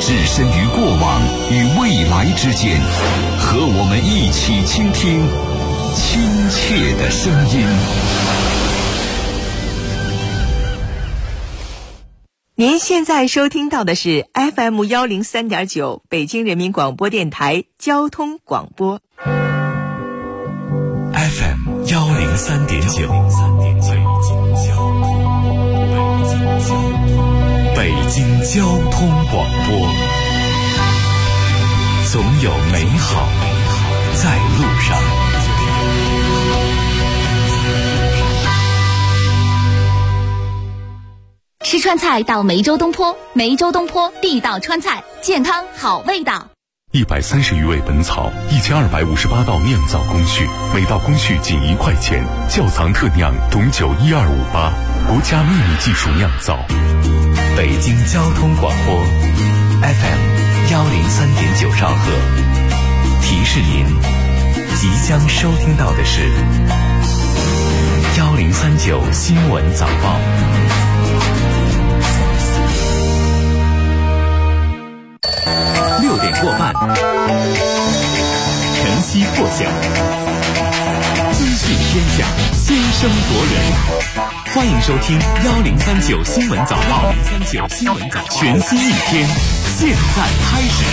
置身于过往与未来之间，和我们一起倾听亲切的声音。 您现在收听到的是 FM 103.9北京人民广播电台交通广播。 FM 103.9，北京交通广播，总有美好在路上。 吃川菜到梅州东坡，梅州东坡地道川菜，健康好味道。 130余味本草，1258道酿造工序，每道工序仅1块钱。窖藏特酿董酒12588，国家秘密技术酿造。 北京交通广播 FM 103.9兆赫，提示您即将收听到的是1039新闻早报。6点过半，晨曦破晓，资讯天下，先声夺人。欢迎收听1039新闻早报，全新一天，现在开始。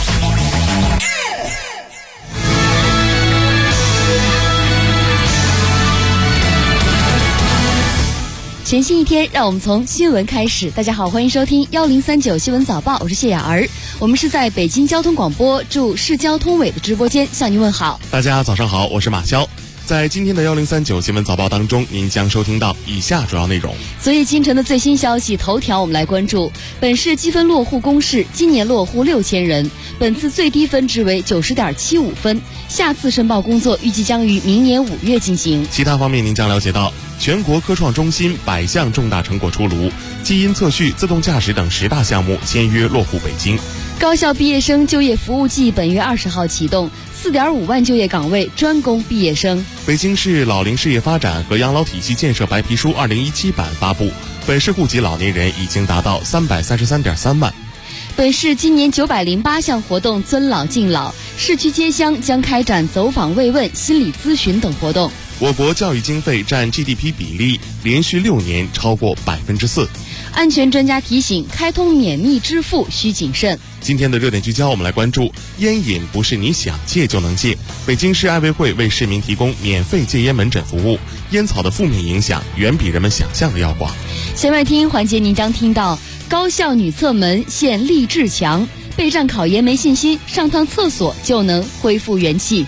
全新一天，让我们从新闻开始。大家好，欢迎收听1039新闻早报，我是谢雅儿。我们是在北京交通广播驻市交通委的直播间向您问好。 大家早上好，我是马潇。在今天的1039新闻早报当中，您将收听到以下主要内容。 昨夜今晨的最新消息头条，我们来关注本市积分落户公示，今年落户6000人，本次最低分值为90.75分，下次申报工作预计将于明年5月进行。 其他方面您将了解到，全国科创中心100项重大成果出炉，基因测序、自动驾驶等10大项目签约落户北京。 高校毕业生就业服务季本月20号启动，4.5万就业岗位专供毕业生。 北京市老龄事业发展和养老体系建设白皮书2017版发布，本市户籍老年人已经达到333.3万。 本市今年908项活动尊老敬老，市区街乡将开展走访慰问、心理咨询等活动。 我国教育经费占 GDP 比例连续6年超过4%。 安全专家提醒，开通免密支付需谨慎。 今天的热点聚焦，我们来关注烟瘾不是你想戒就能戒。北京市爱卫会为市民提供免费戒烟门诊服务，烟草的负面影响远比人们想象的要广。 弦外听环节您将听到，高校女厕门现励志墙，备战考研没信心，上趟厕所就能恢复元气。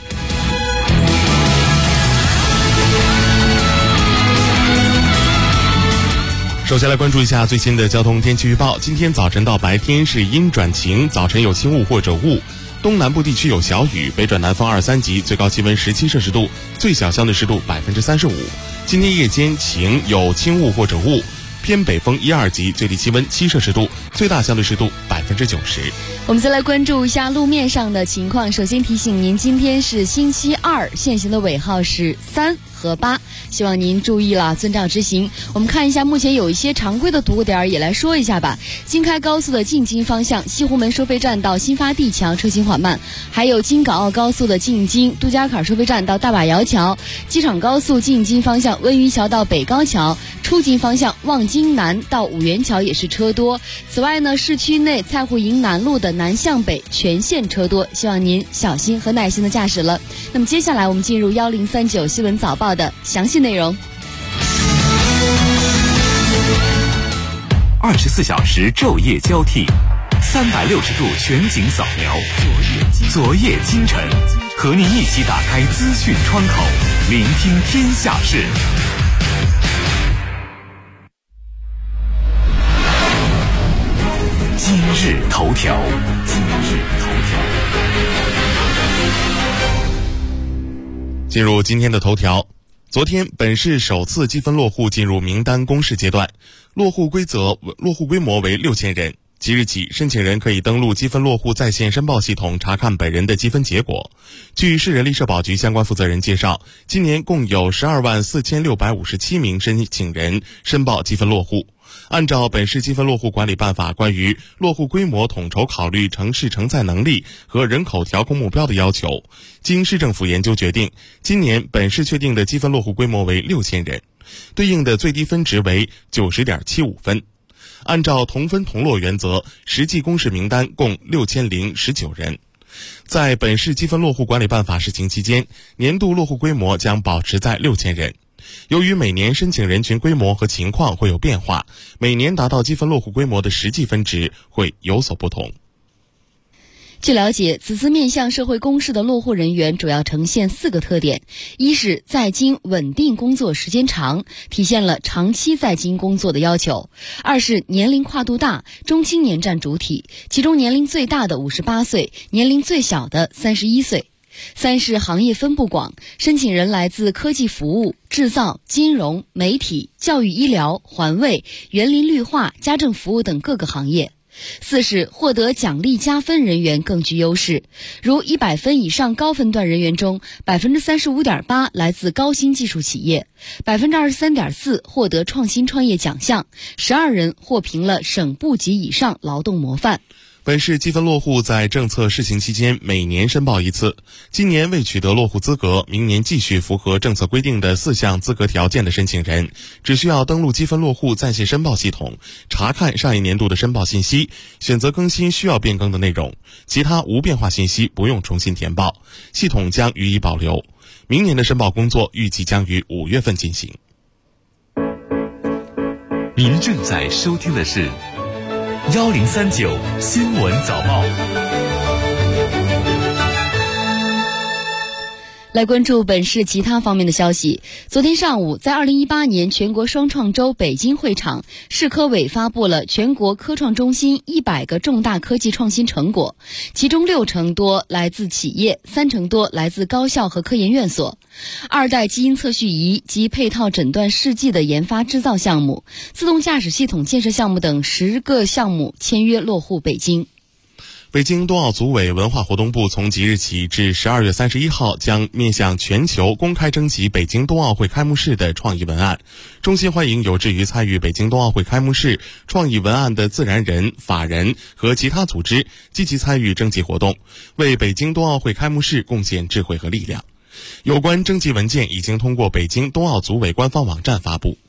首先来关注一下最新的交通天气预报。今天早晨到白天是阴转晴，早晨有轻雾或者雾，东南部地区有小雨，北转南风2、3级，最高气温17摄氏度，最小相对湿度35%。今天夜间晴，有轻雾或者雾，偏北风1、2级，最低气温7摄氏度，最大相对湿度90%。 我们再来关注一下路面上的情况。首先提醒您，今天是星期二，限行的尾号是3和8，希望您注意了，遵照执行。我们看一下目前有一些常规的堵点，也来说一下吧。京开高速的进京方向，西湖门收费站到新发地桥车行缓慢，还有京港澳高速的进京杜家坎收费站到大把窑桥，机场高速进京方向温榆桥到北高桥，出京方向望京南到五元桥也是车多。此外呢，市区内蔡户营南路的南向北全线车多，希望您小心和耐心的驾驶了。那么接下来我们进入1039新闻早报的详细内容。 24小时昼夜交替，360度全景扫描，昨夜今晨，和您一起打开资讯窗口，聆听天下事。今日头条。 进入今天的头条。昨天，本市首次积分落户进入名单公示阶段，落户规模为6000人。 即日起，申请人可以登录积分落户在线申报系统查看本人的积分结果。据市人力社保局相关负责人介绍，今年共有12万4657名申请人申报积分落户。按照本市积分落户管理办法关于落户规模统筹考虑城市承载能力和人口调控目标的要求，经市政府研究决定，今年本市确定的积分落户规模为6000人，对应的最低分值为 90.75 分。按照同分同落原则，实际公示名单共6019人。在本市积分落户管理办法试行期间，年度落户规模将保持在6000人。由于每年申请人群规模和情况会有变化，每年达到积分落户规模的实际分值会有所不同。 据了解，此次面向社会公示的落户人员主要呈现4个特点：一是在京稳定工作时间长，体现了长期在京工作的要求；二是年龄跨度大，中青年占主体，其中年龄最大的58岁，年龄最小的31岁；三是行业分布广，申请人来自科技服务、制造、金融、媒体、教育医疗、环卫、园林绿化、家政服务等各个行业；四是获得奖励加分人员更具优势，如100分以上高分段人员中 35.8% 来自高新技术企业， 23.4% 获得创新创业奖项，12人获评了省部级以上劳动模范。 本市积分落户在政策试行期间每年申报一次，今年未取得落户资格，明年继续符合政策规定的4项资格条件的申请人，只需要登录积分落户在线申报系统，查看上一年度的申报信息，选择更新需要变更的内容，其他无变化信息不用重新填报，系统将予以保留。明年的申报工作预计将于5月份进行。 您正在收听的是1039新闻早报。 来关注本市其他方面的消息。昨天上午，在2018年全国双创周北京会场，市科委发布了全国科创中心100个重大科技创新成果，其中6成多来自企业，3成多来自高校和科研院所。2代基因测序仪及配套诊断试剂的研发制造项目，自动驾驶系统建设项目等10个项目签约落户北京。 北京冬奥组委文化活动部从即日起至12月31号将面向全球公开征集北京冬奥会开幕式的创意文案。衷心欢迎有志于参与北京冬奥会开幕式创意文案的自然人、法人和其他组织积极参与征集活动，为北京冬奥会开幕式贡献智慧和力量。有关征集文件已经通过北京冬奥组委官方网站发布。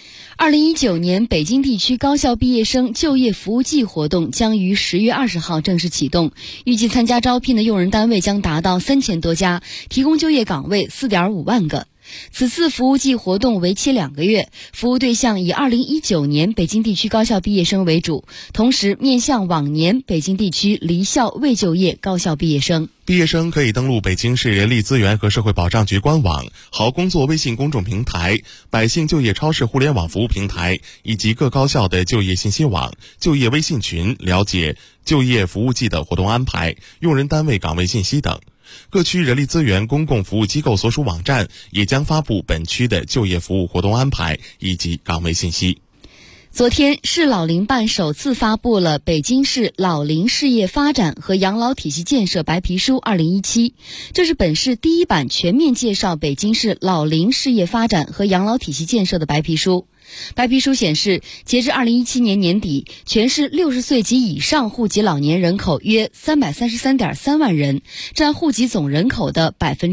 2019年北京地区高校毕业生就业服务季活动将于10月20号正式启动，预计参加招聘的用人单位将达到3000多家，提供就业岗位4.5万个。此次服务季活动为期2个月，服务对象以2019年北京地区高校毕业生为主，同时面向往年北京地区离校未就业高校毕业生。 毕业生可以登录北京市人力资源和社会保障局官网、好工作微信公众平台、百姓就业超市互联网服务平台以及各高校的就业信息网、就业微信群了解就业服务季的活动安排、用人单位岗位信息等。各区人力资源公共服务机构所属网站也将发布本区的就业服务活动安排以及岗位信息。 昨天，市老龄办首次发布了北京市老龄事业发展和养老体系建设白皮书2017，这是本市第一版全面介绍北京市老龄事业发展和养老体系建设的白皮书。白皮书显示，截至2017年年底，全市60岁及以上户籍老年人口约333.3万人，占户籍总人口的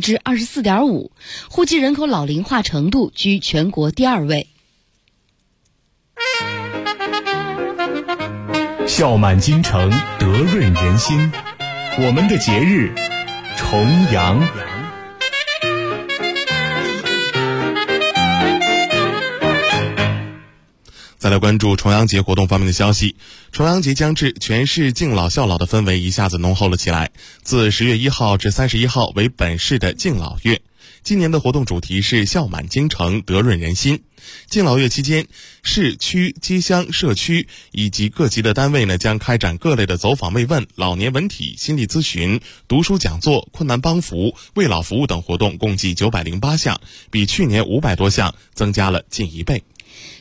24.5%， 户籍人口老龄化程度居全国第2位。 笑满京城，德润人心。我们的节日，重阳。 再来关注重阳节活动方面的消息。重阳节将至，全市敬老孝老的氛围一下子浓厚了起来。自10月1号至31号为本市的敬老月，今年的活动主题是笑满京城，德润人心。敬老月期间，市区、街乡、社区以及各级的单位将开展各类的走访慰问、老年文体、心理咨询、读书讲座、困难帮扶、慰老服务等活动，共计908项，比去年500多项增加了近1倍。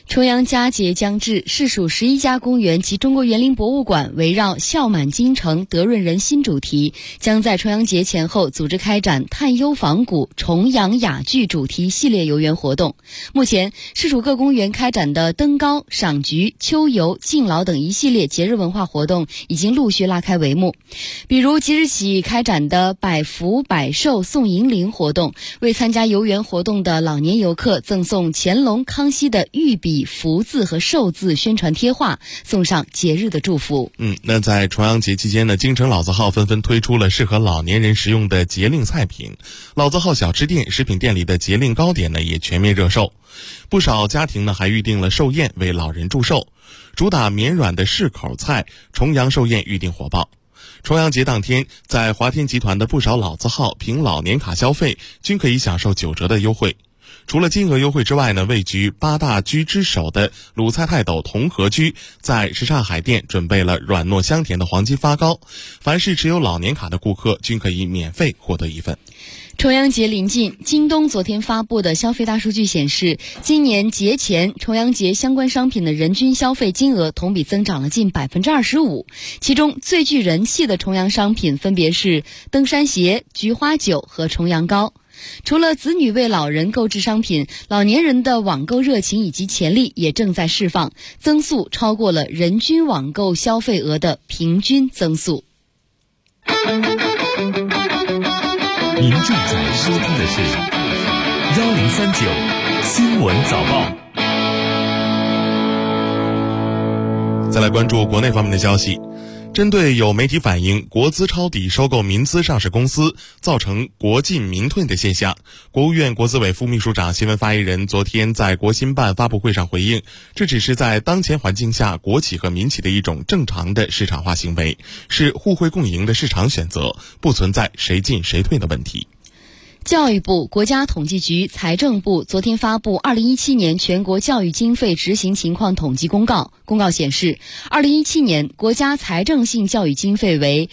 重阳佳节将至，市属11家公园及中国园林博物馆围绕孝满京城德润人心主题，将在重阳节前后组织开展探幽访古、重阳雅聚主题系列游园活动。目前，市属各公园开展的登高、赏菊、秋游、敬老等一系列节日文化活动已经陆续拉开帷幕。比如即日起开展的百福百寿送银铃活动，为参加游园活动的老年游客赠送乾隆、康熙的御笔福字和寿字宣传贴画，送上节日的祝福。 那在重阳节期间呢，京城老字号纷纷推出了适合老年人食用的节令菜品，老字号小吃店、食品店里的节令糕点呢也全面热售，不少家庭呢还预定了寿宴为老人祝寿，主打绵软的适口菜重阳寿宴预定火爆。重阳节当天，在华天集团的不少老字号凭老年卡消费均可以享受9折的优惠。除了金额优惠之外呢，位居8大居之首的鲁菜泰斗同和居在什刹海店准备了软糯香甜的黄金发糕，凡是持有老年卡的顾客均可以免费获得一份。 重阳节临近，京东昨天发布的消费大数据显示，今年节前重阳节相关商品的人均消费金额同比增长了近 25%， 其中最具人气的重阳商品分别是登山鞋、菊花酒和重阳糕。除了子女为老人购置商品，老年人的网购热情以及潜力也正在释放，增速超过了人均网购消费额的平均增速。 您正在收听的是1039新闻早报。 再来关注国内方面的消息。针对有媒体反映国资抄底收购民资上市公司，造成国进民退的现象，国务院国资委副秘书长、新闻发言人昨天在国新办发布会上回应，这只是在当前环境下国企和民企的一种正常的市场化行为，是互惠共赢的市场选择，不存在谁进谁退的问题。 教育部、国家统计局、财政部昨天发布2017年全国教育经费执行情况统计公告。公告显示，2017年国家财政性教育经费为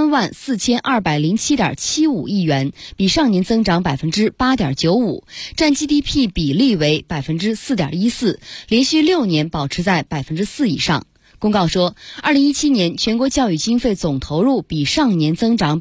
34207.75亿元，比上年增长 8.95%， 占 GDP 比例为 4.14%， 连续6年保持在 4% 以上。公告说，2017年全国教育经费总投入比上年增长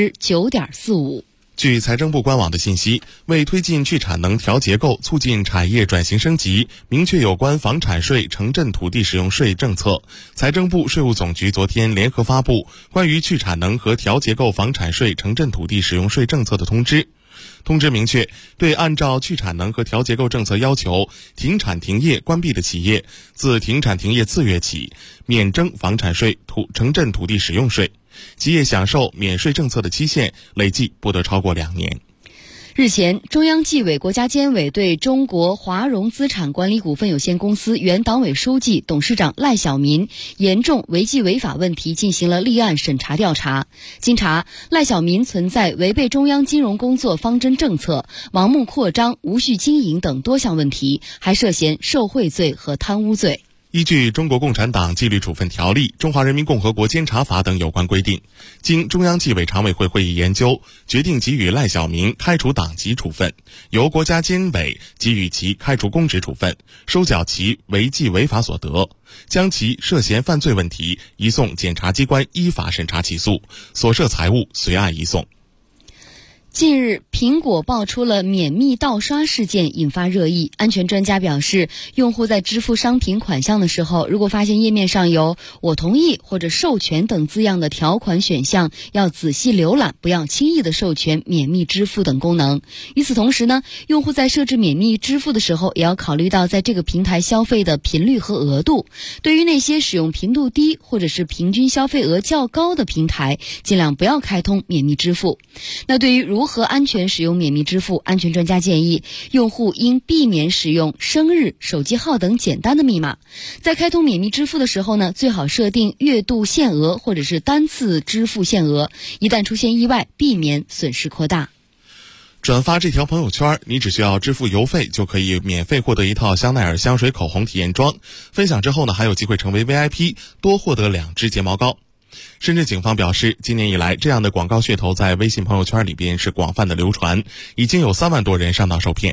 9.45%。 据财政部官网的信息，为推进去产能调结构，促进产业转型升级，明确有关房产税、城镇土地使用税政策，财政部、税务总局昨天联合发布关于去产能和调结构房产税、城镇土地使用税政策的通知。通知明确，对按照去产能和调结构政策要求停产停业关闭的企业，自停产停业次月起免征房产税、城镇土地使用税，企业享受免税政策的期限累计不得超过2年。 日前，中央纪委、国家监委对中国华融资产管理股份有限公司原党委书记、董事长赖小民严重违纪违法问题进行了立案审查调查。经查，赖小民存在违背中央金融工作方针政策、盲目扩张、无序经营等多项问题，还涉嫌受贿罪和贪污罪。 依据《中国共产党纪律处分条例》《中华人民共和国监察法》等有关规定，经中央纪委常委会会议研究，决定给予赖小民开除党籍处分，由国家监委给予其开除公职处分，收缴其违纪违法所得，将其涉嫌犯罪问题移送检察机关依法审查起诉，所涉财物随案移送。 近日，苹果爆出了免密盗刷事件，引发热议。安全专家表示，用户在支付商品款项的时候，如果发现页面上有我同意或者授权等字样的条款选项，要仔细浏览，不要轻易的授权免密支付等功能。与此同时呢，用户在设置免密支付的时候，也要考虑到在这个平台消费的频率和额度。对于那些使用频度低或者是平均消费额较高的平台，尽量不要开通免密支付。那对于如何安全使用免密支付，安全专家建议用户应避免使用生日、手机号等简单的密码。在开通免密支付的时候呢，最好设定月度限额或者是单次支付限额，一旦出现意外，避免损失扩大。 转发这条朋友圈，你只需要支付邮费就可以免费获得一套香奈儿香水口红体验装，分享之后呢，还有机会成为 VIP， 多获得2支睫毛膏。深圳警方表示，今年以来，这样的广告噱头在微信朋友圈里边是广泛的流传，已经有3万多人上当受骗。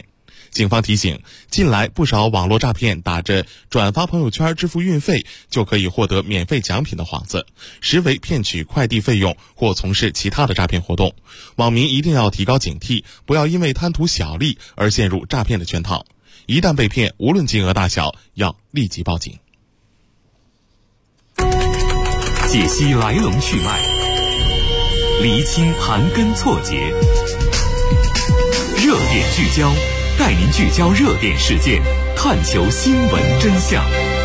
警方提醒，近来不少网络诈骗打着转发朋友圈支付运费就可以获得免费奖品的幌子，实为骗取快递费用或从事其他的诈骗活动。网民一定要提高警惕，不要因为贪图小利而陷入诈骗的圈套。一旦被骗，无论金额大小，要立即报警。 解析来龙去脉，厘清盘根错节，热点聚焦，带您聚焦热点事件，探求新闻真相。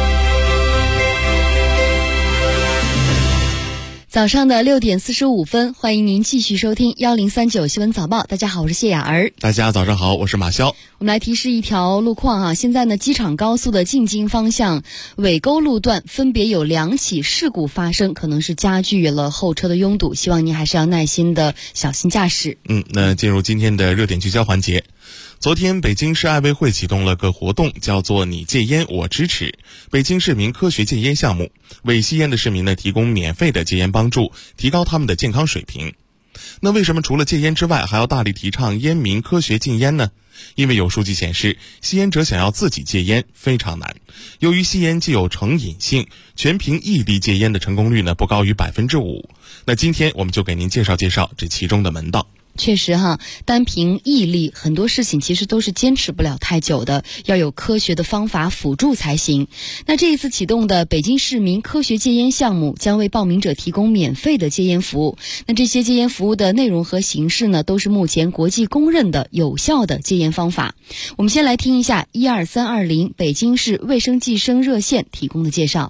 早上的6点45分，欢迎您继续收听1039新闻早报。大家好，我是谢雅儿。 大家早上好，我是马潇。 我们来提示一条路况现在呢，机场高速的进京方向尾沟路段分别有2起事故发生，可能是加剧了后车的拥堵，希望您还是要耐心的小心驾驶。 那进入今天的热点聚焦环节。昨天，北京市爱卫会启动了个活动，叫做你戒烟我支持北京市民科学戒烟项目，为吸烟的市民呢提供免费的戒烟帮助，提高他们的健康水平。那为什么除了戒烟之外，还要大力提倡烟民科学禁烟呢？因为有数据显示，吸烟者想要自己戒烟非常难。由于吸烟既有成瘾性，全凭毅力戒烟的成功率呢不高于5%。那今天我们就给您介绍介绍这其中的门道。 确实单凭毅力，很多事情其实都是坚持不了太久的，要有科学的方法辅助才行。那这一次启动的北京市民科学戒烟项目，将为报名者提供免费的戒烟服务。那这些戒烟服务的内容和形式呢，都是目前国际公认的有效的戒烟方法。我们先来听一下12320北京市卫生计生热线提供的介绍。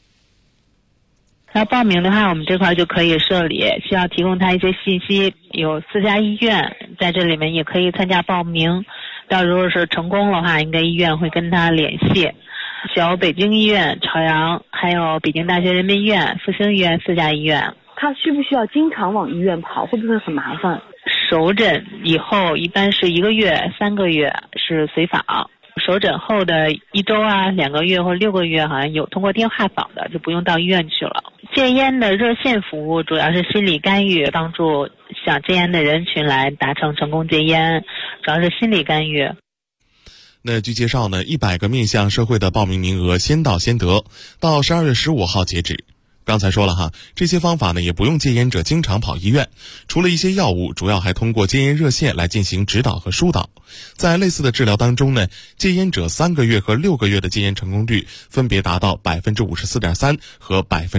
要报名的话，我们这块就可以受理，需要提供他一些信息，有4家医院在这里面也可以参加报名。到如果是成功的话，应该医院会跟他联系。有北京医院、朝阳，还有北京大学人民医院、复兴医院4家医院。 他需不需要经常往医院跑？会不会很麻烦？ 首诊以后一般是1个月、3个月是随访。首诊后的1周2个月或6个月，好像有通过电话访的，就不用到医院去了。戒烟的热线服务主要是心理干预，帮助想戒烟的人群来达成成功戒烟，主要是心理干预。 那据介绍呢，100个面向社会的报名名额先到先得，到12月15号截止。刚才说了这些方法呢也不用戒烟者经常跑医院，除了一些药物，主要还通过戒烟热线来进行指导和疏导。在类似的治疗当中呢，戒烟者3个月和6个月的戒烟成功率分别达到 54.3% 和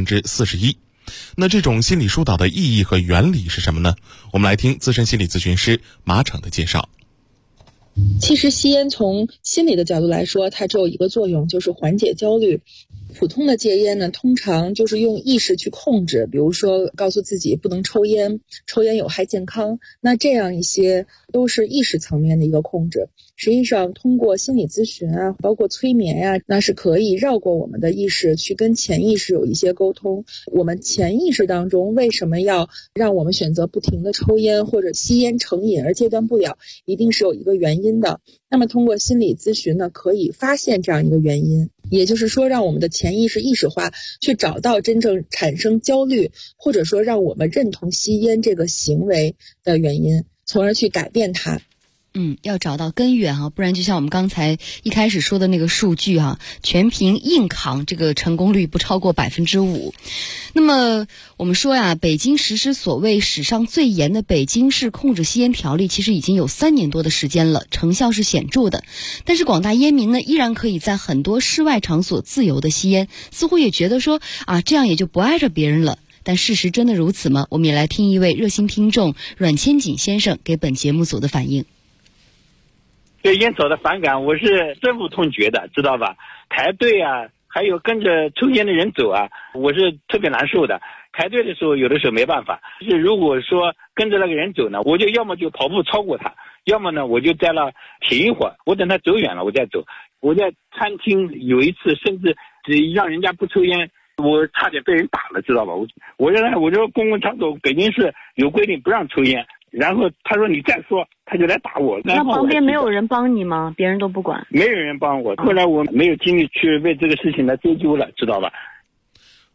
41%。那这种心理疏导的意义和原理是什么呢？我们来听资深心理咨询师马骋的介绍。 其实吸烟从心理的角度来说，它只有一个作用，就是缓解焦虑。普通的戒烟呢，通常就是用意识去控制，比如说告诉自己不能抽烟，抽烟有害健康，那这样一些都是意识层面的一个控制。实际上通过心理咨询包括催眠那是可以绕过我们的意识，去跟潜意识有一些沟通。我们潜意识当中为什么要让我们选择不停的抽烟或者吸烟成瘾而戒断不了，一定是有一个原因的。那么通过心理咨询呢，可以发现这样一个原因，也就是说让我们的潜意识意识化，去找到真正产生焦虑，或者说让我们认同吸烟这个行为的原因，从而去改变它。 要找到根源不然就像我们刚才一开始说的那个数据全凭硬扛，这个成功率不超过5%。那么我们说北京实施所谓史上最严的北京市控制吸烟条例，其实已经有3年多的时间了，成效是显著的。但是广大烟民呢，依然可以在很多室外场所自由的吸烟，似乎也觉得说这样也就不碍着别人了。但事实真的如此吗？我们也来听一位热心听众阮千锦先生给本节目组的反应。 对烟草的反感我是深恶痛绝的，知道吧？排队还有跟着抽烟的人走我是特别难受的。排队的时候有的时候没办法，就是如果说跟着那个人走呢，我就要么就跑步超过他，要么呢我就在那停一会儿，我等他走远了我再走。我在餐厅有一次甚至让人家不抽烟，我差点被人打了，知道吧？我说公共场所北京市有规定不让抽烟，然后他说你再说，他就来打我。 那旁边没有人帮你吗？别人都不管？ 没有人帮我，后来我没有精力去为这个事情来追究了，知道吧？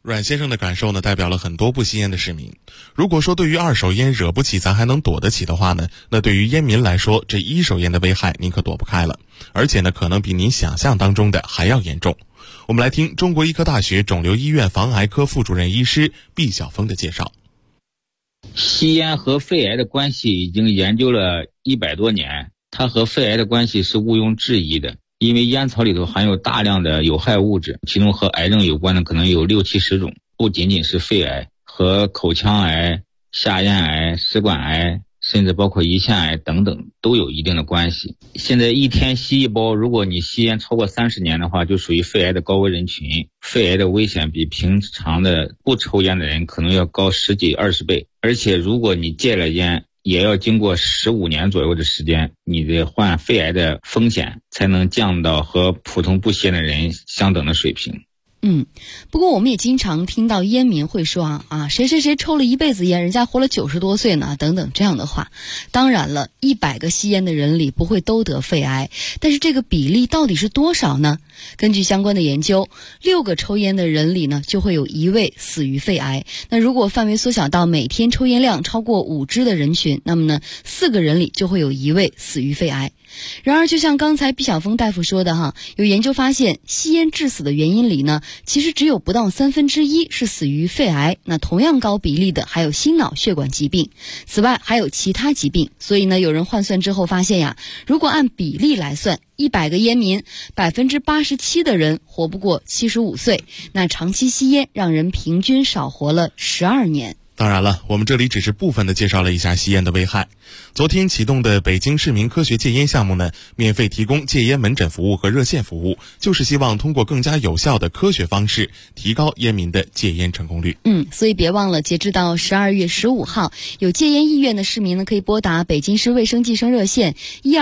阮先生的感受呢，代表了很多不吸烟的市民。如果说对于二手烟惹不起咱还能躲得起的话呢，那对于烟民来说，这一手烟的危害您可躲不开了，而且呢，可能比您想象当中的还要严重。我们来听中国医科大学肿瘤医院防癌科副主任医师毕晓峰的介绍。 吸烟和肺癌的关系已经研究了100多年，它和肺癌的关系是毋庸置疑的。因为烟草里头含有大量的有害物质，其中和癌症有关的可能有60-70种，不仅仅是肺癌，和口腔癌、下咽癌、食管癌，甚至包括胰腺癌等等都有一定的关系。现在一天吸一包，如果你吸烟超过30年的话，就属于肺癌的高危人群，肺癌的危险比平常的不抽烟的人可能要高10几20倍。而且如果你戒了烟，也要经过15年左右的时间，你的患肺癌的风险才能降到和普通不吸烟的人相等的水平。 不过我们也经常听到烟民会说谁谁谁抽了一辈子烟，人家活了90多岁呢，等等这样的话。当然了，100个吸烟的人里不会都得肺癌，但是这个比例到底是多少呢？根据相关的研究，6个抽烟的人里呢，就会有1位死于肺癌。那如果范围缩小到每天抽烟量超过5支的人群，那么呢，4个人里就会有1位死于肺癌。然而就像刚才毕晓峰大夫说的有研究发现，吸烟致死的原因里呢，其实只有不到1/3是死于肺癌，那同样高比例的还有心脑血管疾病，此外还有其他疾病。所以呢，有人换算之后发现如果按比例来算，100个烟民87%的人活不过75岁，那长期吸烟让人平均少活了12年。 当然了，我们这里只是部分的介绍了一下吸烟的危害。昨天启动的北京市民科学戒烟项目呢，免费提供戒烟门诊服务和热线服务，就是希望通过更加有效的科学方式提高烟民的戒烟成功率。 所以别忘了，截止到12月15号，有戒烟意愿的市民呢，可以拨打北京市卫生计生热线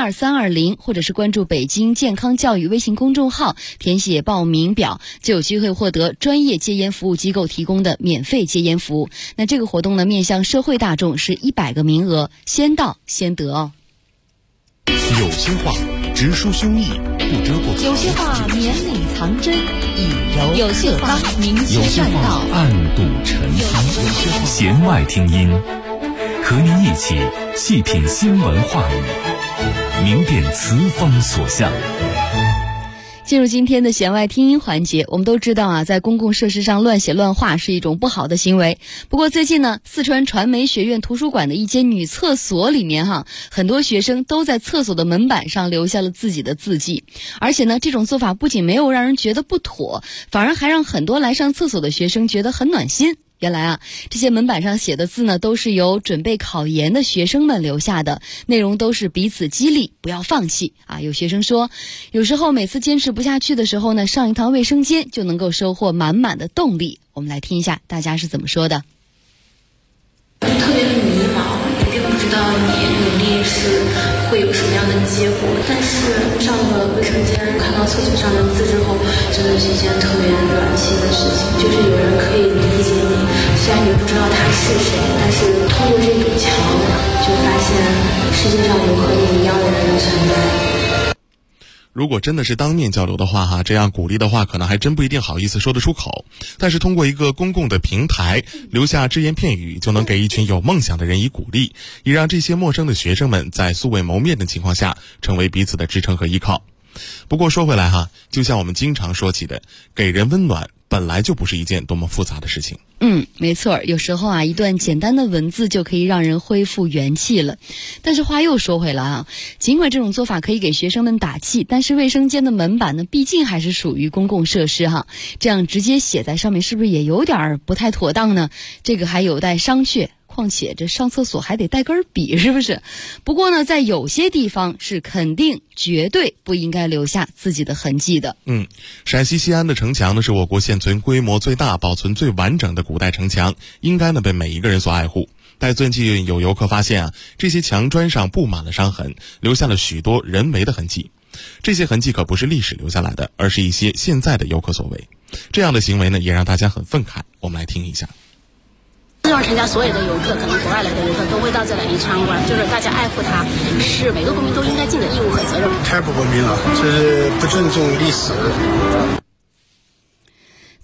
12320，或者是关注北京健康教育微信公众号，填写报名表，就有机会获得专业戒烟服务机构提供的免费戒烟服务。那这个活动呢，面向社会大众，是100个名额，先到先得哦。 有些话直抒胸臆，不遮不藏； 有些话绵里藏针，以柔有些话明确善道， 暗度陈仓。弦外听音，和您一起细品新闻话语，明辨词风所向。 进入今天的弦外听音环节，我们都知道在公共设施上乱写乱画是一种不好的行为。不过最近呢，四川传媒学院图书馆的一间女厕所里面很多学生都在厕所的门板上留下了自己的字迹。而且呢，这种做法不仅没有让人觉得不妥，反而还让很多来上厕所的学生觉得很暖心。原来这些门板上写的字呢，都是由准备考研的学生们留下的，内容都是彼此激励，不要放弃有学生说，有时候每次坚持不下去的时候呢，上一趟卫生间就能够收获满满的动力。我们来听一下大家是怎么说的。 特别的迷茫，也并不知道你努力是会有什么样的结果，但是上了卫生间看到厕所上的字之后，真的是一件特别暖心的事情，就是有人可以理解你，虽然你不知道他是谁，但是通过这堵墙就发现世界上有和你一样的人存在。 如果真的是当面交流的话这样鼓励的话可能还真不一定好意思说得出口，但是通过一个公共的平台留下只言片语，就能给一群有梦想的人以鼓励，也让这些陌生的学生们在素未谋面的情况下成为彼此的支撑和依靠。不过说回来就像我们经常说起的，给人温暖本来就不是一件多么复杂的事情。 没错，有时候一段简单的文字就可以让人恢复元气了。但是话又说回来尽管这种做法可以给学生们打气，但是卫生间的门板呢，毕竟还是属于公共设施这样直接写在上面是不是也有点不太妥当呢？这个还有待商榷。况且这上厕所还得带根笔，是不是？不过呢，在有些地方是肯定绝对不应该留下自己的痕迹的。 陕西西安的城墙呢，是我国现存规模最大、保存最完整的古代城墙，应该呢被每一个人所爱护。但最近有游客发现这些墙砖上布满了伤痕，留下了许多人为的痕迹。这些痕迹可不是历史留下来的，而是一些现在的游客所为。这样的行为呢，也让大家很愤慨。我们来听一下。 希望城墙所有的游客，可能国外来的游客都会到这里参观，就是大家爱护它，是每个公民都应该尽的义务和责任。 太不文明了，这是不尊重历史。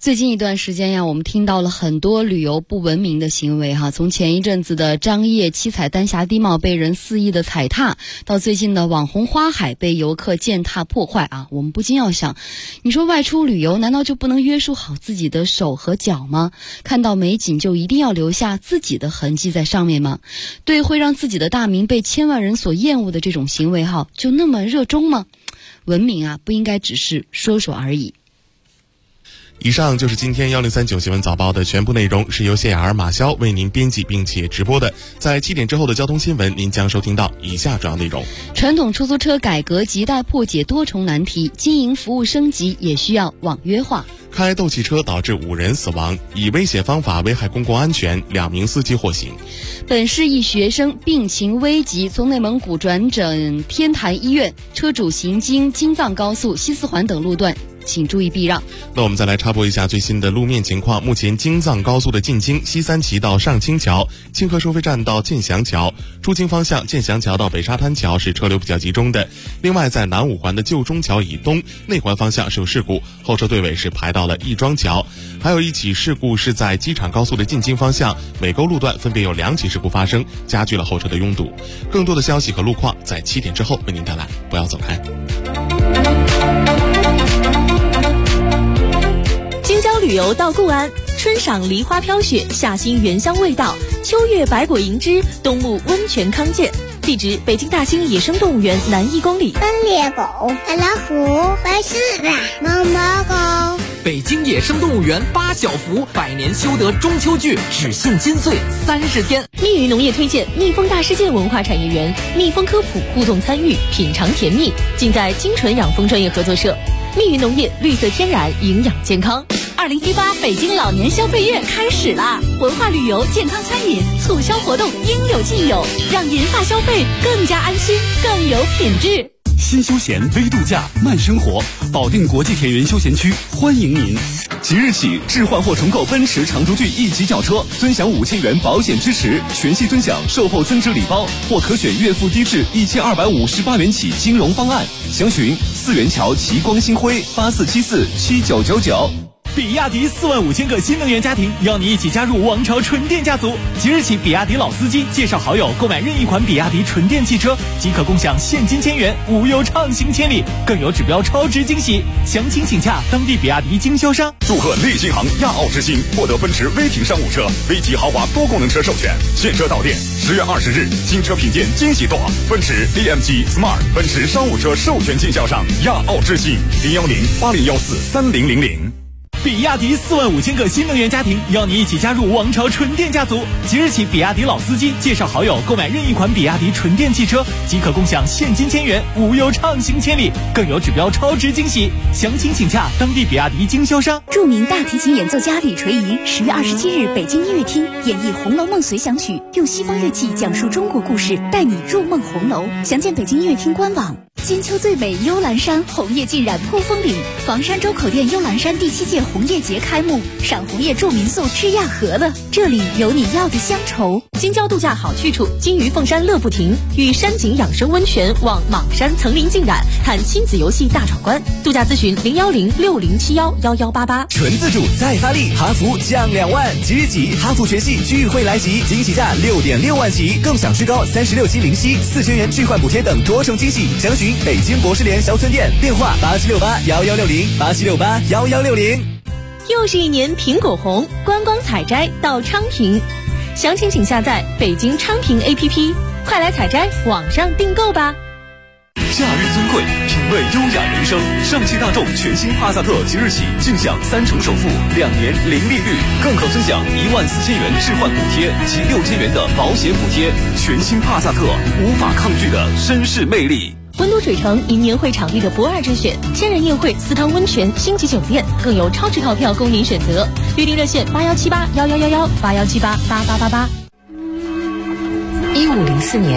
最近一段时间呀，我们听到了很多旅游不文明的行为哈，从前一阵子的张掖七彩丹霞地貌被人肆意的踩踏，到最近的网红花海被游客践踏破坏啊，我们不禁要想，你说外出旅游难道就不能约束好自己的手和脚吗？看到美景就一定要留下自己的痕迹在上面吗？对会让自己的大名被千万人所厌恶的这种行为哈，就那么热衷吗？文明啊，不应该只是说说而已。 以上就是今天1039新闻早报的全部内容，是由谢雅儿、马潇为您编辑并且直播的。在7点之后的交通新闻，您将收听到以下主要内容： 传统出租车改革亟待破解多重难题，经营服务升级也需要网约化。 开斗气车导致5人死亡，以危险方法危害公共安全，2名司机获刑。 本市一学生病情危急，从内蒙古转诊天坛医院，车主行经京藏高速、西四环等路段，请注意避让。 那我们再来插播一下最新的路面情况。目前京藏高速的进京西三旗到上清桥、清河收费站到建祥桥，出京方向建祥桥到北沙滩桥是车流比较集中的。另外在南五环的旧中桥以东内环方向是有事故，后车队尾是排到了亦庄桥。还有一起事故是在机场高速的进京方向美沟路段分别有2起事故发生，加剧了后车的拥堵。更多的消息和路况在7点之后为您带来，不要走开。 京郊旅游到固安，春赏梨花飘雪，夏欣原香味道，秋月百果盈枝，冬沐温泉康健。地址：北京大兴野生动物园南1公里。 斑鬣狗、老虎、白狮子、毛毛狗。 北京野生动物园8小福100年修得中秋剧只限金穗30天。 密云农业推荐蜜蜂大世界文化产业园，蜜蜂科普互动参与，品尝甜蜜，尽在金纯养蜂专业合作社。密云农业，绿色天然，营养健康。2018北京老年消费月开始啦！文化旅游、健康餐饮促销活动应有尽有，让银发消费更加安心，更有品质。 新休闲微度假慢生活，保定国际田园休闲区欢迎您。即日起置换或重购奔驰长轴距1级轿车，尊享5000元保险支持，全系尊享售后增值礼包，或可选月付低至1258元起金融方案。详询4元桥奇光星辉84747999。 比亚迪45000个新能源家庭，邀你一起加入王朝纯电家族。即日起，比亚迪老司机介绍好友购买任意款比亚迪纯电汽车，即可共享现金1000元，无忧畅行千里，更有指标超值惊喜。详情请洽当地比亚迪经销商。 祝贺利新行亚奥之星获得奔驰威霆商务车、V级豪华多功能车授权，现车到店。10月20日，新车品鉴惊喜多，奔驰 AMG Smart 奔驰商务车授权经销商亚奥之星，01080143000。 比亚迪45000个新能源家庭，邀你一起加入王朝纯电家族。即日起，比亚迪老司机介绍好友购买任意款比亚迪纯电汽车，即可共享现金1000元，无忧畅行千里，更有指标超值惊喜。详情请洽当地比亚迪经销商。 著名大提琴演奏家李垂仪10月27日北京音乐厅演绎《红楼梦随想曲》，用西方乐器讲述中国故事，带你入梦红楼。详见北京音乐厅官网。金秋最美幽兰山，红叶浸染扑风岭。房山周口店幽兰山第7届红叶节开幕，赏红叶住民宿吃亚盒了，这里有你要的乡愁。 京郊度假好去处，金鱼凤山乐不停，与山景养生温泉望莽山层林尽染，看亲子游戏大闯关。度假咨询01060711188。 纯自助再发力，哈弗降2万，即日起哈弗全系聚会来袭，惊喜价6.6万起，更享最高36期零息，4000元置换补贴等多重惊喜。详询北京博士联小村店，电话87681160，87681160。 又是一年苹果红，观光采摘到昌平，详情请下载北京昌平 APP， 快来采摘，网上订购吧。 假日尊贵，品味优雅人生。上汽大众全新帕萨特即日起尽享3成首付，2年零利率，更可分享14000元置换补贴及6000元的保险补贴。全新帕萨特，无法抗拒的绅士魅力。 温都水城迎年会场地的不二之选，千人宴会、4汤温泉、星级酒店，更有超值套票供您选择。预订热线81781111，81788888。 1504年。